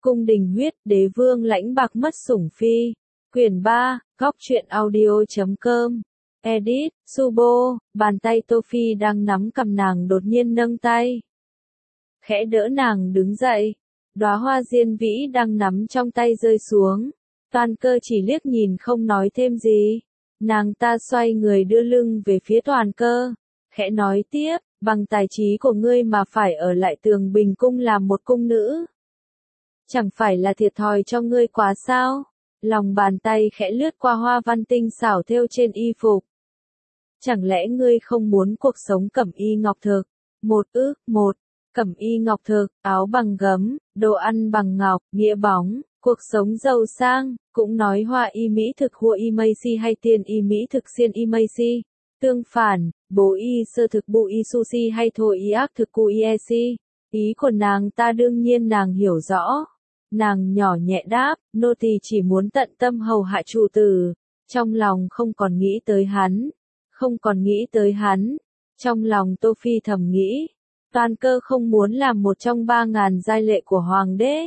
Cung đình huyết, đế vương lãnh bạc mất sủng phi. Quyển 3, góc truyện audio.com. Edit, Subo, bàn tay Tô Phi đang nắm cầm nàng đột nhiên nâng tay. Khẽ đỡ nàng đứng dậy. Đóa hoa diên vĩ đang nắm trong tay rơi xuống. Toàn cơ chỉ liếc nhìn không nói thêm gì. Nàng ta xoay người đưa lưng về phía toàn cơ. Khẽ nói tiếp, bằng tài trí của ngươi mà phải ở lại Tường Bình Cung làm một cung nữ. Chẳng phải là thiệt thòi cho ngươi quá sao? Lòng bàn tay khẽ lướt qua hoa văn tinh xảo thêu trên y phục. Chẳng lẽ ngươi không muốn cuộc sống cẩm y ngọc thực? Một, cẩm y ngọc thực, áo bằng gấm, đồ ăn bằng ngọc, nghĩa bóng, cuộc sống giàu sang, cũng nói hoa y mỹ thực hua y mây si hay tiên y mỹ thực xiên y mây si. Tương phản, bố y sơ thực bu y sushi hay thôi y ác thực cu y e si. Ý của nàng ta đương nhiên nàng hiểu rõ. Nàng nhỏ nhẹ đáp, nô tỳ chỉ muốn tận tâm hầu hạ chủ tử. Trong lòng không còn nghĩ tới hắn. Trong lòng Tô Phi thầm nghĩ, toàn cơ không muốn làm một trong 3.000 giai lệ của hoàng đế.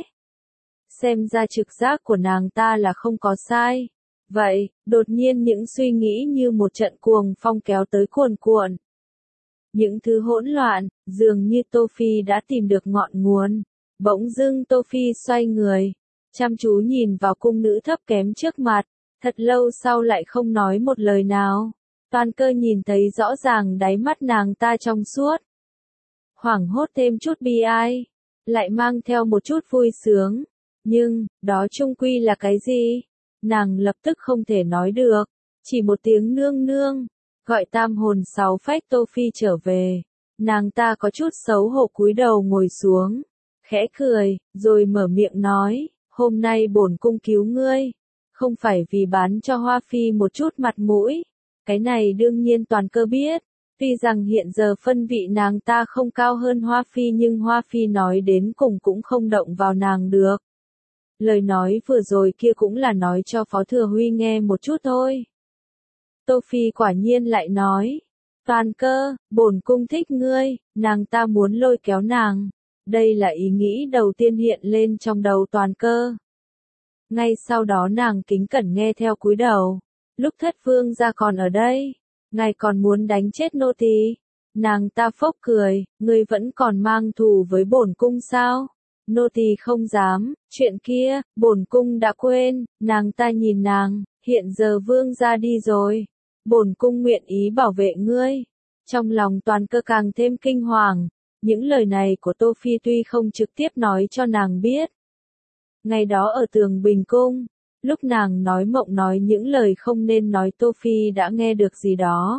Xem ra trực giác của nàng ta là không có sai. Vậy, đột nhiên những suy nghĩ như một trận cuồng phong kéo tới cuồn cuộn. Những thứ hỗn loạn, dường như Tô Phi đã tìm được ngọn nguồn. Bỗng dưng Tô Phi xoay người, chăm chú nhìn vào cung nữ thấp kém trước mặt, thật lâu sau lại không nói một lời nào. Toàn cơ nhìn thấy rõ ràng đáy mắt nàng ta trong suốt. Hoảng hốt thêm chút bi ai, lại mang theo một chút vui sướng. Nhưng, đó chung quy là cái gì? Nàng lập tức không thể nói được, chỉ một tiếng nương nương, gọi tam hồn sáu phách Tô Phi trở về. Nàng ta có chút xấu hổ cúi đầu ngồi xuống, khẽ cười, rồi mở miệng nói, hôm nay bổn cung cứu ngươi, không phải vì bán cho Hoa Phi một chút mặt mũi. Cái này đương nhiên toàn cơ biết, tuy rằng hiện giờ phân vị nàng ta không cao hơn Hoa Phi nhưng Hoa Phi nói đến cùng cũng không động vào nàng được. Lời nói vừa rồi kia cũng là nói cho Phó Thừa Huy nghe một chút thôi. Tô Phi quả nhiên lại nói, toàn cơ, bổn cung thích ngươi, nàng ta muốn lôi kéo nàng. Đây là ý nghĩ đầu tiên hiện lên trong đầu toàn cơ. Ngay sau đó nàng kính cẩn nghe theo cúi đầu. Lúc thất vương gia còn ở đây, ngài còn muốn đánh chết nô tỳ? Nàng ta phốc cười, ngươi vẫn còn mang thù với bổn cung sao? Nô tỳ không dám, chuyện kia, bổn cung đã quên. Nàng ta nhìn nàng, hiện giờ vương gia đi rồi, bổn cung nguyện ý bảo vệ ngươi. Trong lòng toàn cơ càng thêm kinh hoàng. Những lời này của Tô Phi tuy không trực tiếp nói cho nàng biết. Ngày đó ở Tường Bình Cung, lúc nàng nói mộng nói những lời không nên nói Tô Phi đã nghe được gì đó.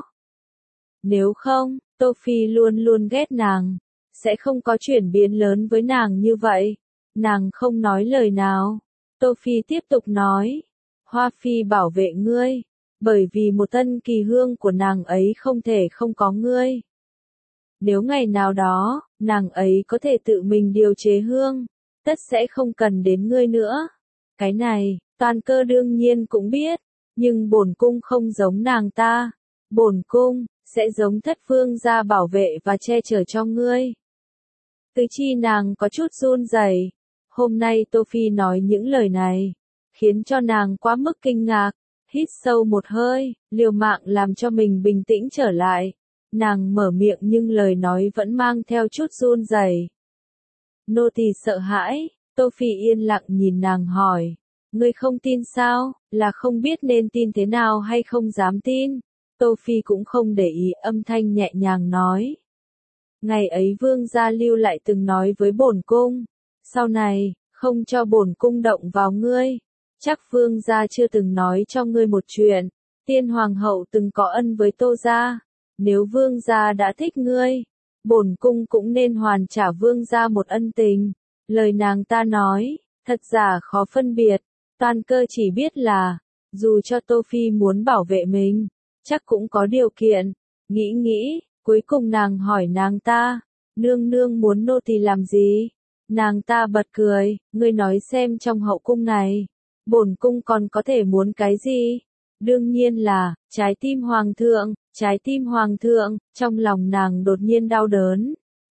Nếu không, Tô Phi luôn luôn ghét nàng, sẽ không có chuyển biến lớn với nàng như vậy. Nàng không nói lời nào. Tô Phi tiếp tục nói, Hoa Phi bảo vệ ngươi, bởi vì một tân kỳ hương của nàng ấy không thể không có ngươi. Nếu ngày nào đó, nàng ấy có thể tự mình điều chế hương, tất sẽ không cần đến ngươi nữa. Cái này, toàn cơ đương nhiên cũng biết, nhưng bổn cung không giống nàng ta. Bổn cung sẽ giống thất vương gia bảo vệ và che chở cho ngươi. Tứ chi nàng có chút run rẩy. Hôm nay Tô Phi nói những lời này, khiến cho nàng quá mức kinh ngạc. Hít sâu một hơi, liều mạng làm cho mình bình tĩnh trở lại. Nàng mở miệng nhưng lời nói vẫn mang theo chút run rẩy. Nô tỳ sợ hãi. Tô Phi yên lặng nhìn nàng hỏi, ngươi không tin sao? Là không biết nên tin thế nào hay không dám tin? Tô Phi cũng không để ý, âm thanh nhẹ nhàng nói. Ngày ấy vương gia lưu lại từng nói với bổn cung, sau này, không cho bổn cung động vào ngươi. Chắc vương gia chưa từng nói cho ngươi một chuyện, tiên hoàng hậu từng có ân với Tô gia. Nếu vương gia đã thích ngươi, bổn cung cũng nên hoàn trả vương gia một ân tình. Lời nàng ta nói, thật giả khó phân biệt. Toàn cơ chỉ biết là, dù cho Tô Phi muốn bảo vệ mình, chắc cũng có điều kiện. Nghĩ, cuối cùng nàng hỏi nàng ta, nương nương muốn nô tỳ làm gì? Nàng ta bật cười, ngươi nói xem trong hậu cung này, bổn cung còn có thể muốn cái gì? Đương nhiên là, trái tim hoàng thượng. Trong lòng nàng đột nhiên đau đớn.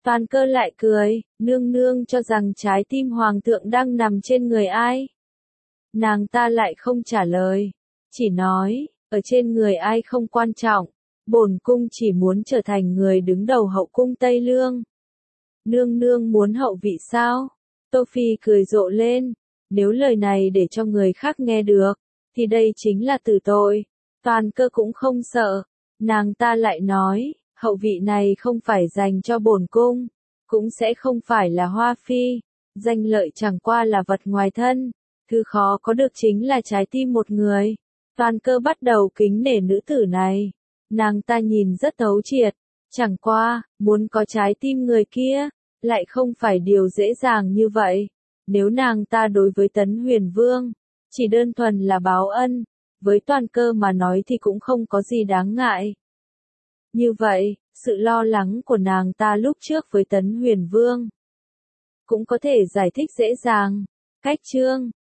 Toàn Cơ lại cười, nương nương cho rằng trái tim hoàng thượng đang nằm trên người ai? Nàng ta lại không trả lời, chỉ nói, ở trên người ai không quan trọng, bổn cung chỉ muốn trở thành người đứng đầu hậu cung Tây Lương. Nương nương muốn hậu vị sao? Tô Phi cười rộ lên, nếu lời này để cho người khác nghe được, thì đây chính là tử tội. Toàn Cơ cũng không sợ, nàng ta lại nói, hậu vị này không phải dành cho bổn cung, cũng sẽ không phải là Hoa Phi, danh lợi chẳng qua là vật ngoài thân, thứ khó có được chính là trái tim một người. Toàn Cơ bắt đầu kính nể nữ tử này, nàng ta nhìn rất thấu triệt, chẳng qua, muốn có trái tim người kia, lại không phải điều dễ dàng như vậy. Nếu nàng ta đối với Tấn Huyền Vương, chỉ đơn thuần là báo ân, với Toàn Cơ mà nói thì cũng không có gì đáng ngại. Như vậy, sự lo lắng của nàng ta lúc trước với Tấn Huyền Vương cũng có thể giải thích dễ dàng. Cách chương